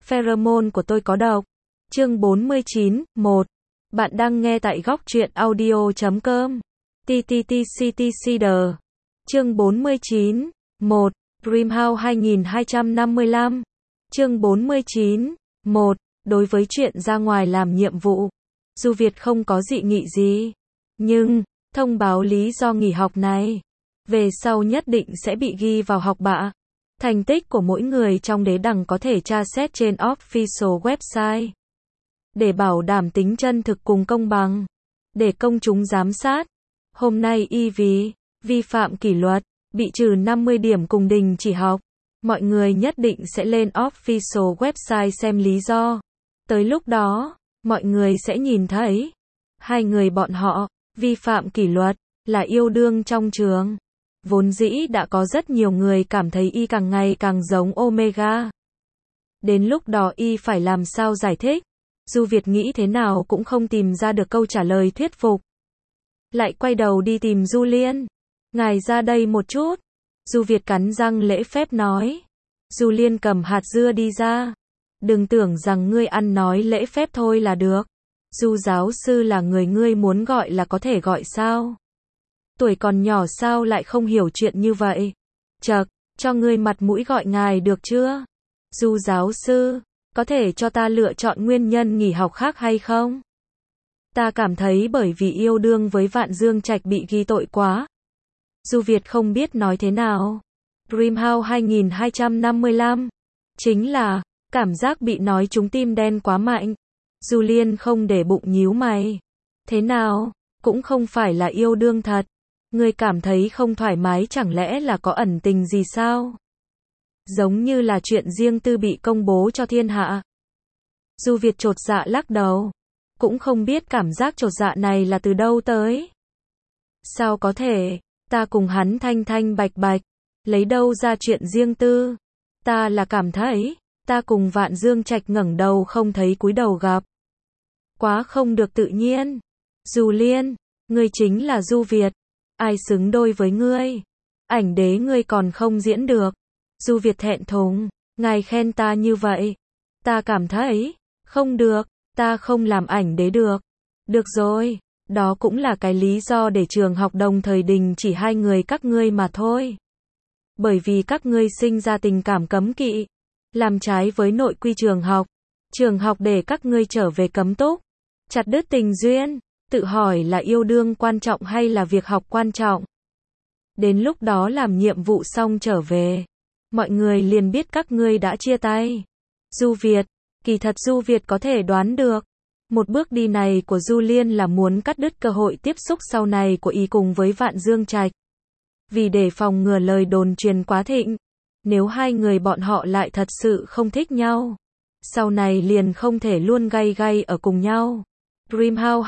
Pheromone của tôi có độc. Chương 49, 1. Bạn đang nghe tại góc truyện audio.com. TTTCTCD. Chương 49, 1. Dreamhouse 2255. Chương 49, 1. Đối với chuyện ra ngoài làm nhiệm vụ, Du Việt không có dị nghị gì. Nhưng, thông báo lý do nghỉ học này, về sau nhất định sẽ bị ghi vào học bạ. Thành tích của mỗi người trong đế đằng có thể tra xét trên official website. Để bảo đảm tính chân thực cùng công bằng, để công chúng giám sát, hôm nay y vì vi phạm kỷ luật, bị trừ 50 điểm cùng đình chỉ học. Mọi người nhất định sẽ lên official website xem lý do. Tới lúc đó, mọi người sẽ nhìn thấy, hai người bọn họ, vi phạm kỷ luật, là yêu đương trong trường. Vốn dĩ đã có rất nhiều người cảm thấy y càng ngày càng giống Omega. Đến lúc đó y phải làm sao giải thích? Du Việt nghĩ thế nào cũng không tìm ra được câu trả lời thuyết phục. Lại quay đầu đi tìm Julian. Ngài ra đây một chút. Du Việt cắn răng lễ phép nói. Julian cầm hạt dưa đi ra. Đừng tưởng rằng ngươi ăn nói lễ phép thôi là được. Du giáo sư là người ngươi muốn gọi là có thể gọi sao? Tuổi còn nhỏ sao lại không hiểu chuyện như vậy? Chậc, cho ngươi mặt mũi gọi ngài được chưa? Du giáo sư, có thể cho ta lựa chọn nguyên nhân nghỉ học khác hay không? Ta cảm thấy bởi vì yêu đương với Vạn Dương Trạch bị ghi tội quá. Du Việt không biết nói thế nào. Dreamhouse 2255. Chính là, cảm giác bị nói trúng tim đen quá mạnh. Julian không để bụng nhíu mày. Thế nào, cũng không phải là yêu đương thật. Ngươi cảm thấy không thoải mái chẳng lẽ là có ẩn tình gì sao? Giống như là chuyện riêng tư bị công bố cho thiên hạ. Du Việt chột dạ lắc đầu. Cũng không biết cảm giác chột dạ này là từ đâu tới. Sao có thể, ta cùng hắn thanh thanh bạch bạch, lấy đâu ra chuyện riêng tư? Ta là cảm thấy, ta cùng Vạn Dương Trạch ngẩng đầu không thấy cúi đầu gặp. Quá không được tự nhiên. Julian, ngươi chính là Du Việt. Ai xứng đôi với ngươi? Ảnh đế ngươi còn không diễn được. Du Việt thẹn thùng, ngài khen ta như vậy. Ta cảm thấy, không được, ta không làm ảnh đế được. Được rồi, đó cũng là cái lý do để trường học đồng thời đình chỉ hai người các ngươi mà thôi. Bởi vì các ngươi sinh ra tình cảm cấm kỵ, làm trái với nội quy trường học để các ngươi trở về cấm túc, chặt đứt tình duyên, tự hỏi là yêu đương quan trọng hay là việc học quan trọng. Đến lúc đó làm nhiệm vụ xong trở về, mọi người liền biết các ngươi đã chia tay. Du Việt, kỳ thật Du Việt có thể đoán được, một bước đi này của Julian là muốn cắt đứt cơ hội tiếp xúc sau này của y cùng với Vạn Dương Trạch. Vì để phòng ngừa lời đồn truyền quá thịnh, nếu hai người bọn họ lại thật sự không thích nhau, sau này liền không thể luôn gay gay ở cùng nhau. Dreamhouse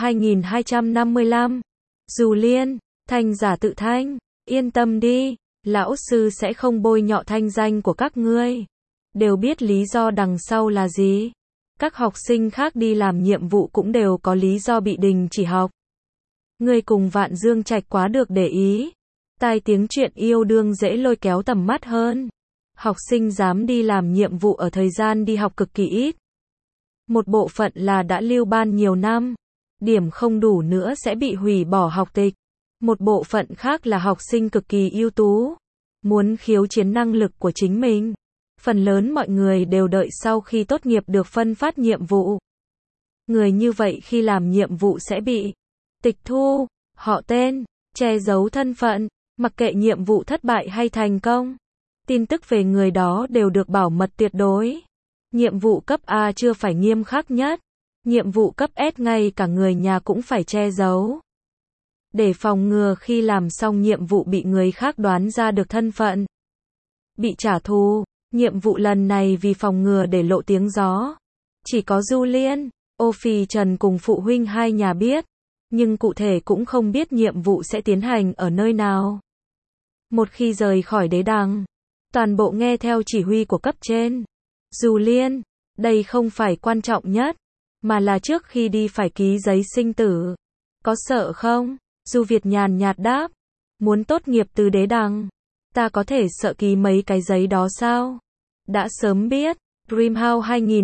2255. Julian, thanh giả tự thanh, yên tâm đi, lão sư sẽ không bôi nhọ thanh danh của các ngươi. Đều biết lý do đằng sau là gì. Các học sinh khác đi làm nhiệm vụ cũng đều có lý do bị đình chỉ học. Ngươi cùng Vạn Dương Trạch quá được để ý. Tai tiếng chuyện yêu đương dễ lôi kéo tầm mắt hơn. Học sinh dám đi làm nhiệm vụ ở thời gian đi học cực kỳ ít. Một bộ phận là đã lưu ban nhiều năm, điểm không đủ nữa sẽ bị hủy bỏ học tịch. Một bộ phận khác là học sinh cực kỳ ưu tú, muốn khiêu chiến năng lực của chính mình. Phần lớn mọi người đều đợi sau khi tốt nghiệp được phân phát nhiệm vụ. Người như vậy khi làm nhiệm vụ sẽ bị tịch thu, họ tên, che giấu thân phận, mặc kệ nhiệm vụ thất bại hay thành công. Tin tức về người đó đều được bảo mật tuyệt đối. Nhiệm vụ cấp A chưa phải nghiêm khắc nhất. Nhiệm vụ cấp S ngay cả người nhà cũng phải che giấu. Để phòng ngừa khi làm xong nhiệm vụ bị người khác đoán ra được thân phận, bị trả thù. Nhiệm vụ lần này vì phòng ngừa để lộ tiếng gió, chỉ có Julian, Ophi Trần cùng phụ huynh hai nhà biết, nhưng cụ thể cũng không biết nhiệm vụ sẽ tiến hành ở nơi nào. Một khi rời khỏi đế đằng, toàn bộ nghe theo chỉ huy của cấp trên. Julian, đây không phải quan trọng nhất, mà là trước khi đi phải ký giấy sinh tử. Có sợ không? Du Việt nhàn nhạt đáp. Muốn tốt nghiệp từ đế đằng, ta có thể sợ ký mấy cái giấy đó sao? Đã sớm biết, Dreamhouse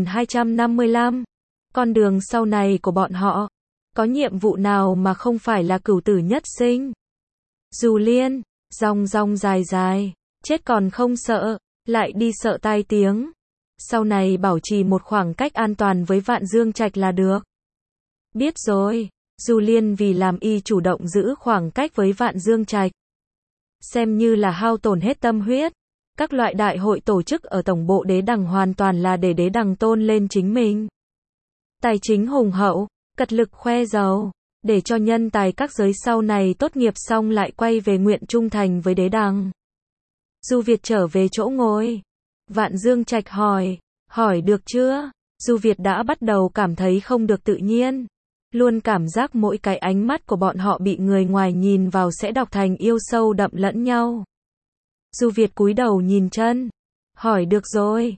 2255. Con đường sau này của bọn họ, có nhiệm vụ nào mà không phải là cửu tử nhất sinh? Julian, rong rong dài dài, chết còn không sợ, lại đi sợ tai tiếng. Sau này bảo trì một khoảng cách an toàn với Vạn Dương Trạch là được. Biết rồi, Julian vì làm y chủ động giữ khoảng cách với Vạn Dương Trạch. Xem như là hao tổn hết tâm huyết. Các loại đại hội tổ chức ở tổng bộ đế đằng hoàn toàn là để đế đằng tôn lên chính mình. Tài chính hùng hậu, cật lực khoe giàu, để cho nhân tài các giới sau này tốt nghiệp xong lại quay về nguyện trung thành với đế đằng. Du Việt trở về chỗ ngồi. Vạn Dương Trạch hỏi được chưa? Du Việt đã bắt đầu cảm thấy không được tự nhiên. Luôn cảm giác mỗi cái ánh mắt của bọn họ bị người ngoài nhìn vào sẽ đọc thành yêu sâu đậm lẫn nhau. Du Việt cúi đầu nhìn chân. Hỏi được rồi.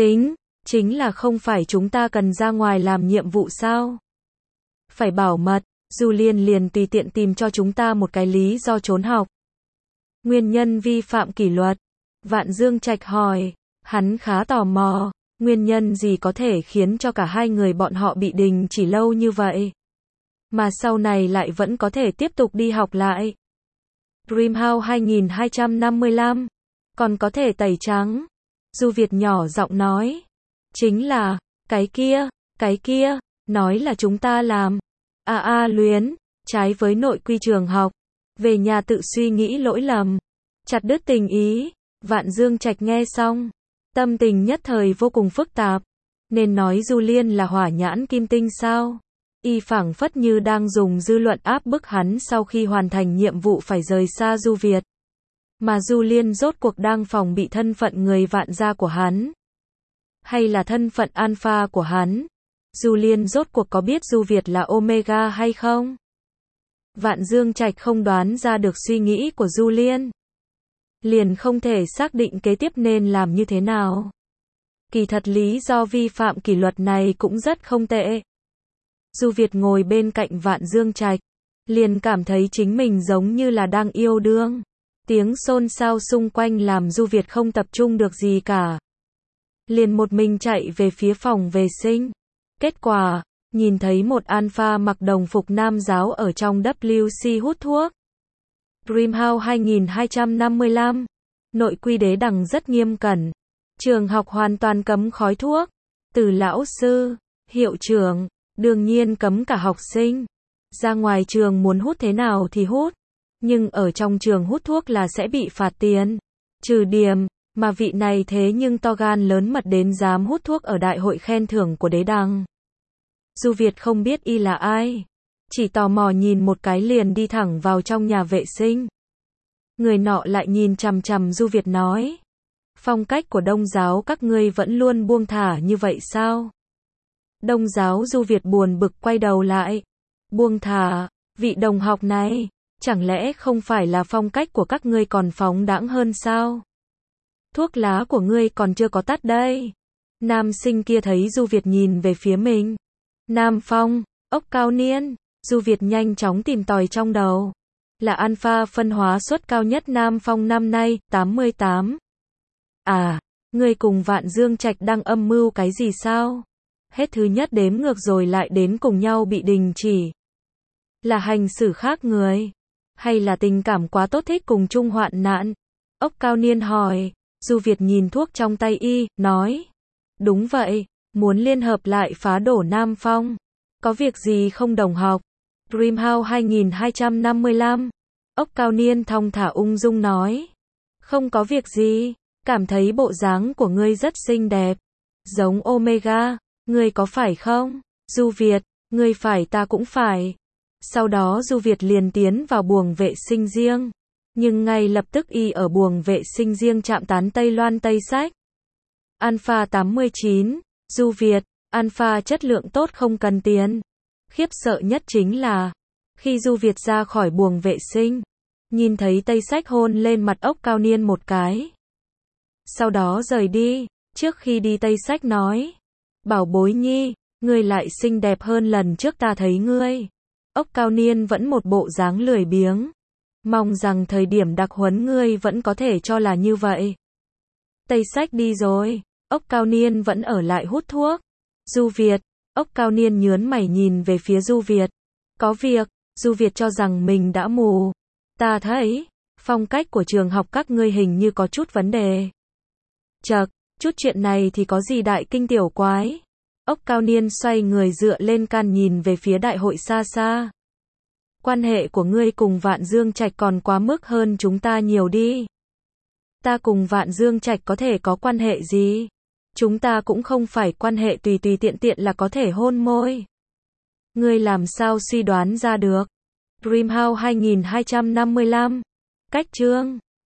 Chính là không phải chúng ta cần ra ngoài làm nhiệm vụ sao? Phải bảo mật. Julian liền tùy tiện tìm cho chúng ta một cái lý do trốn học. Nguyên nhân vi phạm kỷ luật. Vạn Dương Trạch hỏi. Hắn khá tò mò. Nguyên nhân gì có thể khiến cho cả hai người bọn họ bị đình chỉ lâu như vậy? Mà sau này lại vẫn có thể tiếp tục đi học lại. Dreamhouse 2255. Còn có thể tẩy trắng. Du Việt nhỏ giọng nói. Chính là, cái kia, nói là chúng ta làm. Luyến, trái với nội quy trường học. Về nhà tự suy nghĩ lỗi lầm. Chặt đứt tình ý. Vạn Dương Trạch nghe xong. Tâm tình nhất thời vô cùng phức tạp. Nên nói Julian là hỏa nhãn kim tinh sao? Y phảng phất như đang dùng dư luận áp bức hắn sau khi hoàn thành nhiệm vụ phải rời xa Du Việt. Mà Julian rốt cuộc đang phòng bị thân phận người Vạn gia của hắn. Hay là thân phận alpha của hắn? Julian rốt cuộc có biết Du Việt là Omega hay không? Vạn Dương Trạch không đoán ra được suy nghĩ của Julian. Liền không thể xác định kế tiếp nên làm như thế nào. Kỳ thật lý do vi phạm kỷ luật này cũng rất không tệ. Du Việt ngồi bên cạnh Vạn Dương Trạch, liền cảm thấy chính mình giống như là đang yêu đương. Tiếng xôn xao xung quanh làm Du Việt không tập trung được gì cả. Liền một mình chạy về phía phòng vệ sinh. Kết quả, nhìn thấy một alpha mặc đồng phục nam giáo ở trong WC hút thuốc. Dreamhouse 2255. Nội quy đế đằng rất nghiêm cẩn. Trường học hoàn toàn cấm khói thuốc. Từ lão sư, hiệu trưởng, đương nhiên cấm cả học sinh. Ra ngoài trường muốn hút thế nào thì hút. Nhưng ở trong trường hút thuốc là sẽ bị phạt tiền. Trừ điểm, mà vị này thế nhưng to gan lớn mật đến dám hút thuốc ở đại hội khen thưởng của đế đằng. Du Việt không biết y là ai. Chỉ tò mò nhìn một cái liền đi thẳng vào trong nhà vệ sinh. Người nọ lại nhìn chằm chằm Du Việt nói. Phong cách của Đông giáo các ngươi vẫn luôn buông thả như vậy sao? Đông giáo Du Việt buồn bực quay đầu lại. Buông thả, vị đồng học này, chẳng lẽ không phải là phong cách của các ngươi còn phóng đãng hơn sao? Thuốc lá của ngươi còn chưa có tắt đây. Nam sinh kia thấy Du Việt nhìn về phía mình. Nam Phong, ốc cao niên. Du Việt nhanh chóng tìm tòi trong đầu. Là alpha phân hóa suất cao nhất Nam Phong năm nay, 88. Ngươi cùng Vạn Dương Trạch đang âm mưu cái gì sao? Hết thứ nhất đếm ngược rồi lại đến cùng nhau bị đình chỉ. Là hành xử khác người? Hay là tình cảm quá tốt thích cùng chung hoạn nạn? Ốc cao niên hỏi. Du Việt nhìn thuốc trong tay y, nói. Đúng vậy, muốn liên hợp lại phá đổ Nam Phong. Có việc gì không đồng học? Dreamhouse 2255. Ốc cao niên thong thả ung dung nói. Không có việc gì, cảm thấy bộ dáng của ngươi rất xinh đẹp. Giống Omega, ngươi có phải không? Du Việt, ngươi phải ta cũng phải. Sau đó Du Việt liền tiến vào buồng vệ sinh riêng. Nhưng ngay lập tức y ở buồng vệ sinh riêng chạm tán Tây Loan Tây Sách. Alpha 89, Du Việt, alpha chất lượng tốt không cần tiền. Khiếp sợ nhất chính là, khi Du Việt ra khỏi buồng vệ sinh, nhìn thấy Tây Sách hôn lên mặt ốc cao niên một cái. Sau đó rời đi, trước khi đi Tây Sách nói. Bảo bối nhi, ngươi lại xinh đẹp hơn lần trước ta thấy ngươi. Ốc cao niên vẫn một bộ dáng lười biếng. Mong rằng thời điểm đặc huấn ngươi vẫn có thể cho là như vậy. Tây Sách đi rồi. Ốc Cao Niên vẫn ở lại hút thuốc. Du Việt. Ốc Cao Niên nhớn mày nhìn về phía Du Việt. Có việc. Du Việt cho rằng mình đã mù. Ta thấy, phong cách của trường học các ngươi hình như có chút vấn đề. Chậc, chút chuyện này thì có gì đại kinh tiểu quái. Ốc Cao Niên xoay người dựa lên can nhìn về phía đại hội xa xa. Quan hệ của ngươi cùng Vạn Dương Trạch còn quá mức hơn chúng ta nhiều đi. Ta cùng Vạn Dương Trạch có thể có quan hệ gì? Chúng ta cũng không phải quan hệ tùy tùy tiện tiện là có thể hôn môi. Ngươi làm sao suy đoán ra được? Dreamhouse 2255. Cách chương